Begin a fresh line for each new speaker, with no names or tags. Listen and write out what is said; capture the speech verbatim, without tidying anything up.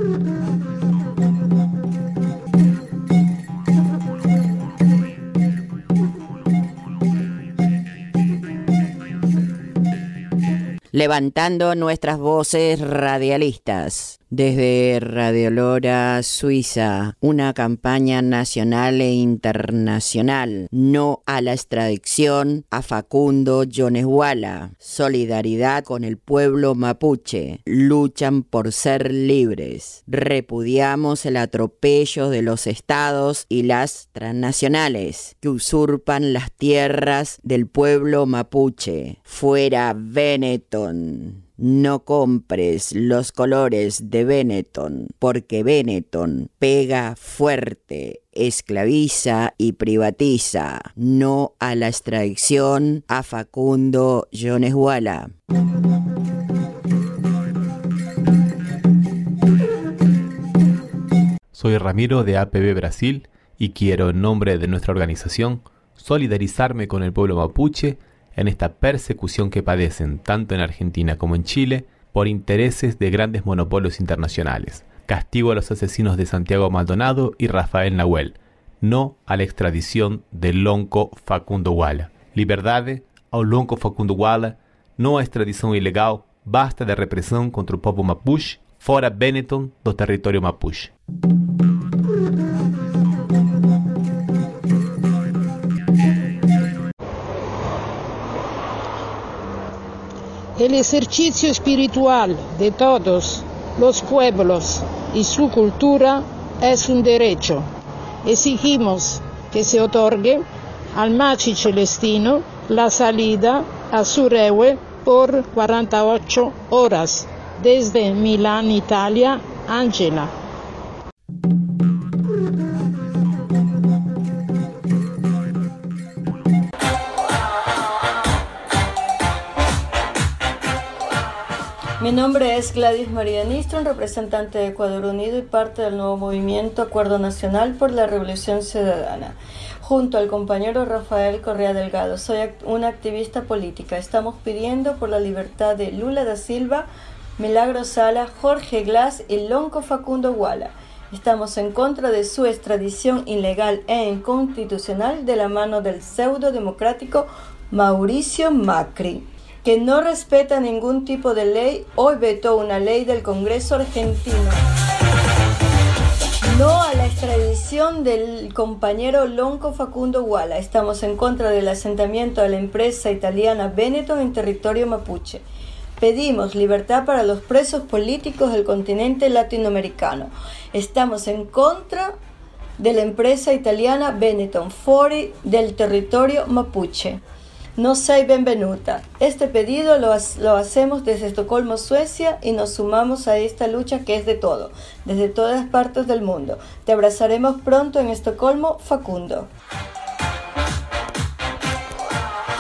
Levantando nuestras voces radialistas. Desde Radio Lora, Suiza, una campaña nacional e internacional. No a la extradición a Facundo Yoneshuala. Solidaridad con el pueblo mapuche. Luchan por ser libres. Repudiamos el atropello de los estados y las transnacionales que usurpan las tierras del pueblo mapuche. Fuera Benetton. No compres los colores de Benetton, porque Benetton pega fuerte, esclaviza y privatiza. No a la extradición a Facundo Yoneshuala.
Soy Ramiro de A P B Brasil y quiero, en nombre de nuestra organización, solidarizarme con el pueblo mapuche en esta persecución que padecen tanto en Argentina como en Chile por intereses de grandes monopolios internacionales. Castigo a los asesinos de Santiago Maldonado y Rafael Nahuel. No a la extradición del lonco Facundo Huala. Liberdade ao lonco Facundo Huala. No a extradição ilegal. Basta de repressão contra o povo mapuche. Fora Benetton do território mapuche.
El ejercicio espiritual de todos los pueblos y su cultura es un derecho. Exigimos que se otorgue al Machi Celestino la salida a Surewe por cuarenta y ocho horas desde Milán, Italia. Angela.
Mi nombre es Gladys María Nistron, representante de Ecuador Unido y parte del nuevo movimiento Acuerdo Nacional por la Revolución Ciudadana. Junto al compañero Rafael Correa Delgado, soy una activista política. Estamos pidiendo por la libertad de Lula da Silva, Milagro Sala, Jorge Glass y Lonco Facundo Huala. Estamos en contra de su extradición ilegal e inconstitucional de la mano del pseudo-democrático Mauricio Macri, que no respeta ningún tipo de ley. Hoy vetó una ley del Congreso argentino. No a la extradición del compañero Lonco Facundo Huala. Estamos en contra del asentamiento de la empresa italiana Benetton en territorio mapuche. Pedimos libertad para los presos políticos del continente latinoamericano. Estamos en contra de la empresa italiana Benetton fuori del territorio mapuche. No sei benvenuta. Este pedido lo, lo hacemos desde Estocolmo, Suecia, y nos sumamos a esta lucha que es de todo, desde todas partes del mundo. Te abrazaremos pronto en Estocolmo, Facundo.